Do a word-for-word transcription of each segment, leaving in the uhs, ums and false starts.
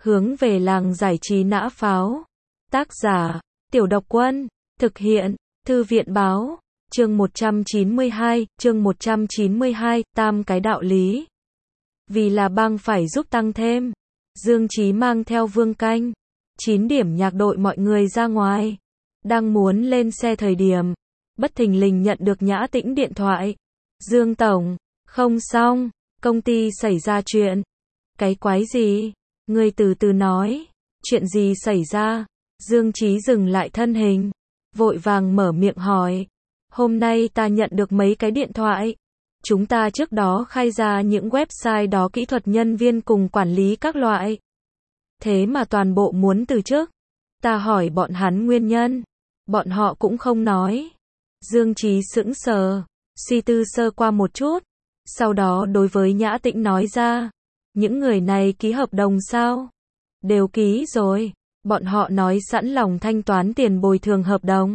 Hướng về làng giải trí nã pháo. Tác giả, Tiểu Độc Quân. Thực hiện, Thư viện báo. Chương một trăm chín mươi hai, chương một trăm chín mươi hai, tam cái đạo lý. Vì là bang phải giúp tăng thêm. Dương Chí mang theo Vương Canh, chín điểm nhạc đội mọi người ra ngoài. Đang muốn lên xe thời điểm, bất thình lình nhận được Nhã Tĩnh điện thoại. Dương Tổng, không xong, công ty xảy ra chuyện. Cái quái gì? Người từ từ nói, chuyện gì xảy ra? Dương Chí dừng lại thân hình, vội vàng mở miệng hỏi. Hôm nay ta nhận được mấy cái điện thoại. Chúng ta trước đó khai ra những website đó kỹ thuật nhân viên cùng quản lý các loại. Thế mà toàn bộ muốn từ chức. Ta hỏi bọn hắn nguyên nhân. Bọn họ cũng không nói. Dương Chí sững sờ, suy tư sơ qua một chút. Sau đó đối với Nhã Tĩnh nói ra. Những người này ký hợp đồng sao? Đều ký rồi. Bọn họ nói sẵn lòng thanh toán tiền bồi thường hợp đồng.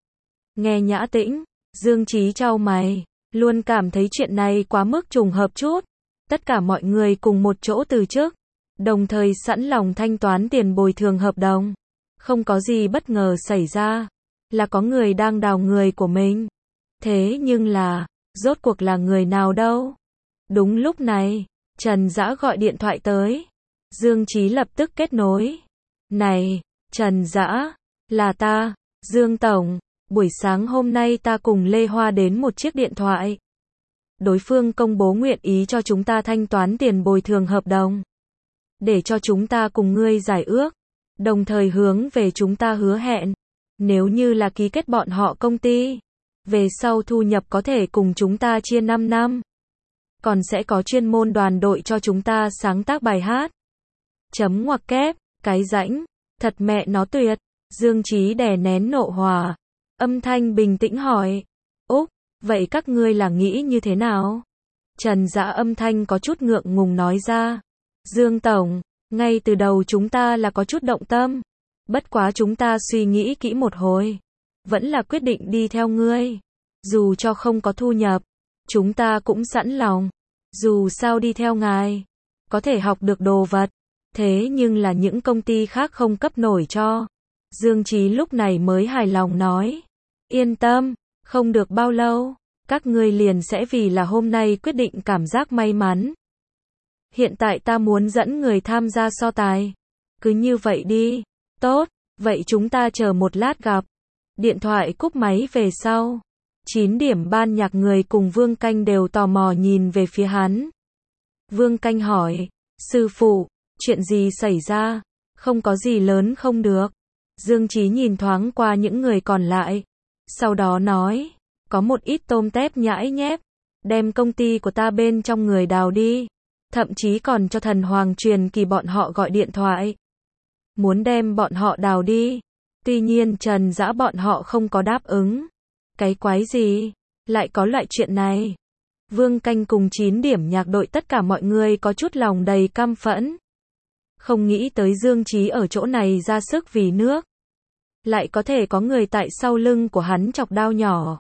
Nghe Nhã Tĩnh, Dương Chí chau mày, luôn cảm thấy chuyện này quá mức trùng hợp chút. Tất cả mọi người cùng một chỗ từ chức, đồng thời sẵn lòng thanh toán tiền bồi thường hợp đồng. Không có gì bất ngờ xảy ra, là có người đang đào người của mình. Thế nhưng là, rốt cuộc là người nào đâu? Đúng lúc này, Trần Dã gọi điện thoại tới. Dương Chí lập tức kết nối. Này, Trần Dã, là ta, Dương Tổng. Buổi sáng hôm nay ta cùng Lê Hoa đến một chiếc điện thoại. Đối phương công bố nguyện ý cho chúng ta thanh toán tiền bồi thường hợp đồng. Để cho chúng ta cùng ngươi giải ước. Đồng thời hướng về chúng ta hứa hẹn. Nếu như là ký kết bọn họ công ty. Về sau thu nhập có thể cùng chúng ta chia năm năm. Còn sẽ có chuyên môn đoàn đội cho chúng ta sáng tác bài hát. Chấm ngoặc kép, cái rãnh. Thật mẹ nó tuyệt. Dương Chí đè nén nộ hỏa. Âm thanh bình tĩnh hỏi. Úc, vậy các ngươi là nghĩ như thế nào? Trần Dã âm thanh có chút ngượng ngùng nói ra. Dương Tổng, ngay từ đầu chúng ta là có chút động tâm. Bất quá chúng ta suy nghĩ kỹ một hồi. Vẫn là quyết định đi theo ngươi. Dù cho không có thu nhập, chúng ta cũng sẵn lòng. Dù sao đi theo ngài, có thể học được đồ vật. Thế nhưng là những công ty khác không cấp nổi cho. Dương Chí lúc này mới hài lòng nói. Yên tâm, không được bao lâu, các ngươi liền sẽ vì là hôm nay quyết định cảm giác may mắn. Hiện tại ta muốn dẫn người tham gia so tài. Cứ như vậy đi. Tốt, vậy chúng ta chờ một lát gặp. Điện thoại cúp máy về sau. Chín điểm ban nhạc người cùng Vương Canh đều tò mò nhìn về phía hắn. Vương Canh hỏi, sư phụ, chuyện gì xảy ra? Không có gì lớn không được. Dương Chí nhìn thoáng qua những người còn lại. Sau đó nói, có một ít tôm tép nhãi nhép, đem công ty của ta bên trong người đào đi. Thậm chí còn cho thần hoàng truyền kỳ bọn họ gọi điện thoại. Muốn đem bọn họ đào đi. Tuy nhiên Trần Dã bọn họ không có đáp ứng. Cái quái gì? Lại có loại chuyện này? Vương Canh cùng chín điểm nhạc đội tất cả mọi người có chút lòng đầy căm phẫn. Không nghĩ tới Dương Chí ở chỗ này ra sức vì nước. Lại có thể có người tại sau lưng của hắn chọc đao nhỏ.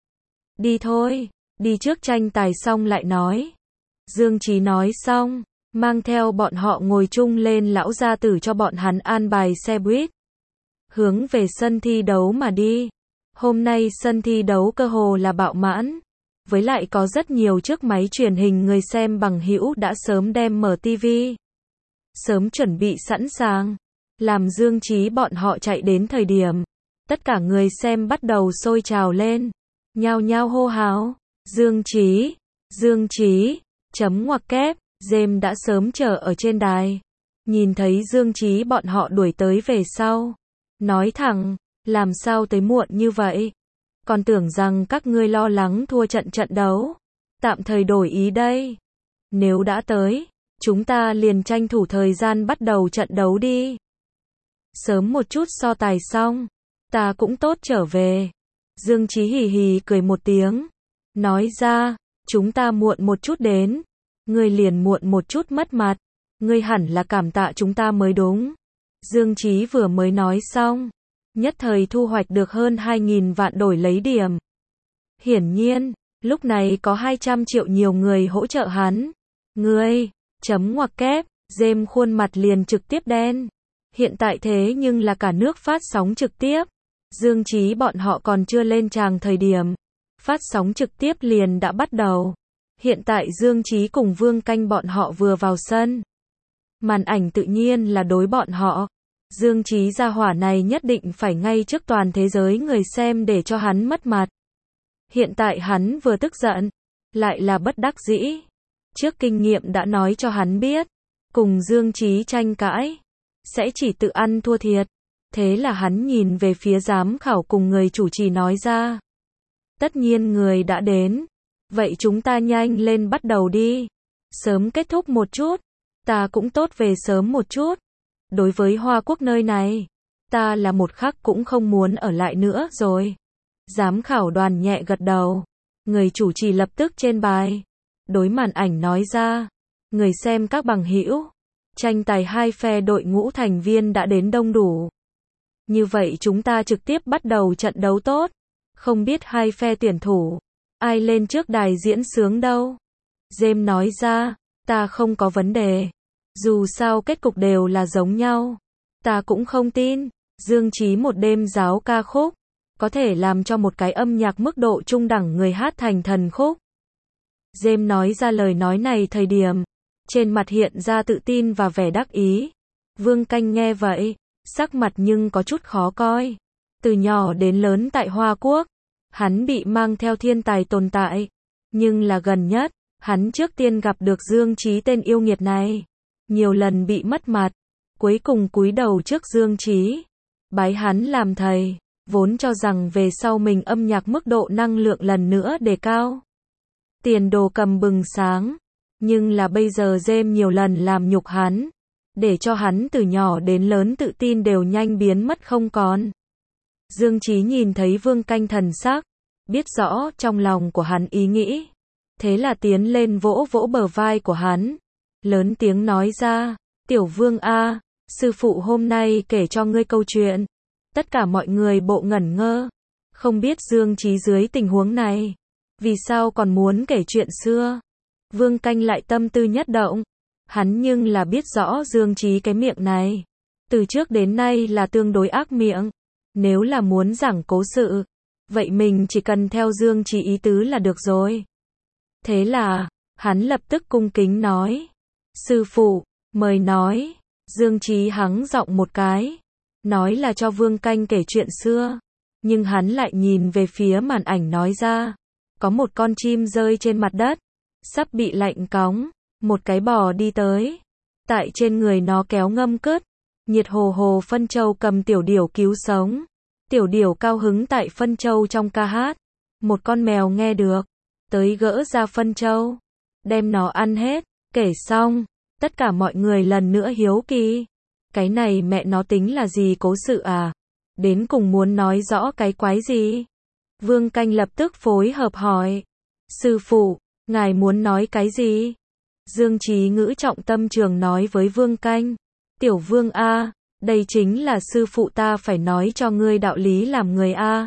Đi thôi, đi trước tranh tài xong lại nói. Dương Chí nói xong, mang theo bọn họ ngồi chung lên lão gia tử cho bọn hắn an bài xe buýt. Hướng về sân thi đấu mà đi. Hôm nay sân thi đấu cơ hồ là bạo mãn. Với lại có rất nhiều chiếc máy truyền hình người xem bằng hữu đã sớm đem mở tivi. Sớm chuẩn bị sẵn sàng. Làm Dương Chí bọn họ chạy đến thời điểm. Tất cả người xem bắt đầu sôi trào lên. Nhao nhao hô hào. Dương Chí, Dương Chí, chấm ngoặc kép, Dêm đã sớm chờ ở trên đài. Nhìn thấy Dương Chí bọn họ đuổi tới về sau. Nói thẳng, làm sao tới muộn như vậy? Còn tưởng rằng các ngươi lo lắng thua trận trận đấu. Tạm thời đổi ý đây. Nếu đã tới, chúng ta liền tranh thủ thời gian bắt đầu trận đấu đi. Sớm một chút so tài xong, ta cũng tốt trở về. Dương Chí hì hì cười một tiếng. Nói ra, chúng ta muộn một chút đến. Ngươi liền muộn một chút mất mặt. Ngươi hẳn là cảm tạ chúng ta mới đúng. Dương Chí vừa mới nói xong. Nhất thời thu hoạch được hơn hai nghìn vạn đổi lấy điểm. Hiển nhiên, lúc này có hai trăm triệu nhiều người hỗ trợ hắn. Ngươi, chấm ngoặc kép, James khuôn mặt liền trực tiếp đen. Hiện tại thế nhưng là cả nước phát sóng trực tiếp. Dương Chí bọn họ còn chưa lên tràng thời điểm. Phát sóng trực tiếp liền đã bắt đầu. Hiện tại Dương Chí cùng Vương Canh bọn họ vừa vào sân. Màn ảnh tự nhiên là đối bọn họ. Dương Chí gia hỏa này nhất định phải ngay trước toàn thế giới người xem để cho hắn mất mặt. Hiện tại hắn vừa tức giận, lại là bất đắc dĩ. Trước kinh nghiệm đã nói cho hắn biết, cùng Dương Chí tranh cãi, sẽ chỉ tự ăn thua thiệt. Thế là hắn nhìn về phía giám khảo cùng người chủ trì nói ra. Tất nhiên người đã đến. Vậy chúng ta nhanh lên bắt đầu đi. Sớm kết thúc một chút. Ta cũng tốt về sớm một chút. Đối với Hoa Quốc nơi này, ta là một khắc cũng không muốn ở lại nữa rồi. Giám khảo đoàn nhẹ gật đầu. Người chủ trì lập tức trên bài. Đối màn ảnh nói ra. Người xem các bằng hữu. Tranh tài hai phe đội ngũ thành viên đã đến đông đủ. Như vậy chúng ta trực tiếp bắt đầu trận đấu tốt. Không biết hai phe tuyển thủ. Ai lên trước đài diễn sướng đâu? James nói ra. Ta không có vấn đề. Dù sao kết cục đều là giống nhau. Ta cũng không tin. Dương Chí một đêm giáo ca khúc. Có thể làm cho một cái âm nhạc mức độ trung đẳng người hát thành thần khúc. James nói ra lời nói này thời điểm. Trên mặt hiện ra tự tin và vẻ đắc ý. Vương Canh nghe vậy. Sắc mặt nhưng có chút khó coi. Từ nhỏ đến lớn tại Hoa Quốc. Hắn bị mang theo thiên tài tồn tại. Nhưng là gần nhất. Hắn trước tiên gặp được Dương Chí tên yêu nghiệt này. Nhiều lần bị mất mặt. Cuối cùng cúi đầu trước Dương Chí. Bái hắn làm thầy. Vốn cho rằng về sau mình âm nhạc mức độ năng lượng lần nữa đề cao. Tiền đồ cầm bừng sáng. Nhưng là bây giờ James nhiều lần làm nhục hắn. Để cho hắn từ nhỏ đến lớn tự tin đều nhanh biến mất không còn. Dương Chí nhìn thấy Vương Canh thần sắc. Biết rõ trong lòng của hắn ý nghĩ. Thế là tiến lên vỗ vỗ bờ vai của hắn. Lớn tiếng nói ra. Tiểu Vương A. Sư phụ hôm nay kể cho ngươi câu chuyện. Tất cả mọi người bộ ngẩn ngơ. Không biết Dương Chí dưới tình huống này. Vì sao còn muốn kể chuyện xưa. Vương Canh lại tâm tư nhất động. Hắn nhưng là biết rõ Dương Chí cái miệng này. Từ trước đến nay là tương đối ác miệng. Nếu là muốn giảng cố sự. Vậy mình chỉ cần theo Dương Chí ý tứ là được rồi. Thế là, hắn lập tức cung kính nói. Sư phụ, mời nói. Dương Chí hắng giọng một cái. Nói là cho Vương Canh kể chuyện xưa. Nhưng hắn lại nhìn về phía màn ảnh nói ra. Có một con chim rơi trên mặt đất. Sắp bị lạnh cóng. Một cái bò đi tới. Tại trên người nó kéo ngâm cứt. Nhiệt hồ hồ phân châu cầm tiểu điểu cứu sống. Tiểu điểu cao hứng tại phân châu trong ca hát. Một con mèo nghe được. Tới gỡ ra phân châu. Đem nó ăn hết. Kể xong. Tất cả mọi người lần nữa hiếu kỳ. Cái này mẹ nó tính là gì cố sự à? Đến cùng muốn nói rõ cái quái gì? Vương Canh lập tức phối hợp hỏi. Sư phụ, ngài muốn nói cái gì? Dương Chí ngữ trọng tâm trường nói với Vương Canh. Tiểu Vương A, đây chính là sư phụ ta phải nói cho ngươi đạo lý làm người A.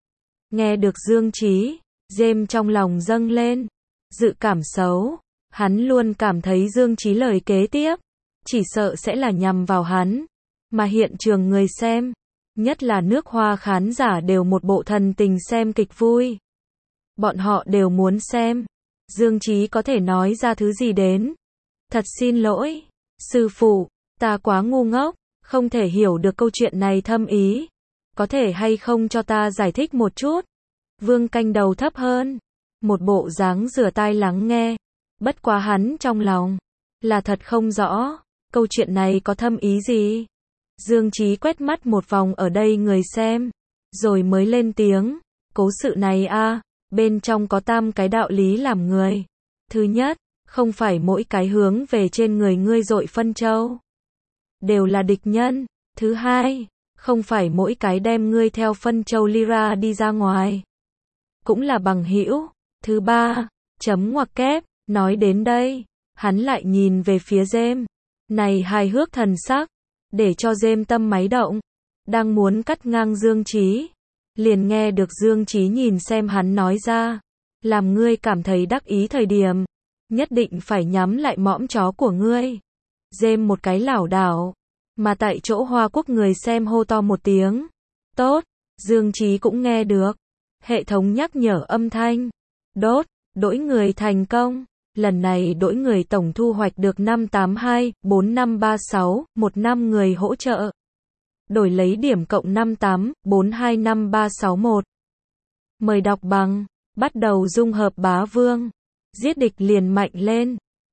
Nghe được Dương Chí, James trong lòng dâng lên. Dự cảm xấu. Hắn luôn cảm thấy Dương Chí lời kế tiếp. Chỉ sợ sẽ là nhằm vào hắn. Mà hiện trường người xem. Nhất là nước Hoa khán giả đều một bộ thần tình xem kịch vui. Bọn họ đều muốn xem. Dương Chí có thể nói ra thứ gì đến. Thật xin lỗi. Sư phụ, ta quá ngu ngốc. Không thể hiểu được câu chuyện này thâm ý. Có thể hay không cho ta giải thích một chút. Vương Canh đầu thấp hơn. Một bộ dáng rửa tai lắng nghe. Bất quá hắn trong lòng. Là thật không rõ. Câu chuyện này có thâm ý gì? Dương Chí quét mắt một vòng ở đây người xem. Rồi mới lên tiếng. Cố sự này a, bên trong có tam cái đạo lý làm người. Thứ nhất, không phải mỗi cái hướng về trên người ngươi dội phân châu. Đều là địch nhân. Thứ hai, không phải mỗi cái đem ngươi theo phân châu Lyra đi ra ngoài. Cũng là bằng hữu. Thứ ba, chấm ngoặc kép. Nói đến đây, hắn lại nhìn về phía James. Này hài hước thần sắc. Để cho James tâm máy động. Đang muốn cắt ngang Dương Chí. Liền nghe được Dương Chí nhìn xem hắn nói ra. Làm ngươi cảm thấy đắc ý thời điểm. Nhất định phải nhắm lại mõm chó của ngươi. Dêm một cái lảo đảo. Mà tại chỗ Hoa Quốc người xem hô to một tiếng. Tốt. Dương Chí cũng nghe được. Hệ thống nhắc nhở âm thanh. Đốt. Đổi người thành công. Lần này đổi người tổng thu hoạch được năm tám hai, bốn năm ba sáu, một năm người hỗ trợ. Đổi lấy điểm cộng năm tám, bốn hai năm ba sáu một. Mời đọc bằng. Bắt đầu dung hợp bá vương. Giết địch liền mạnh lên.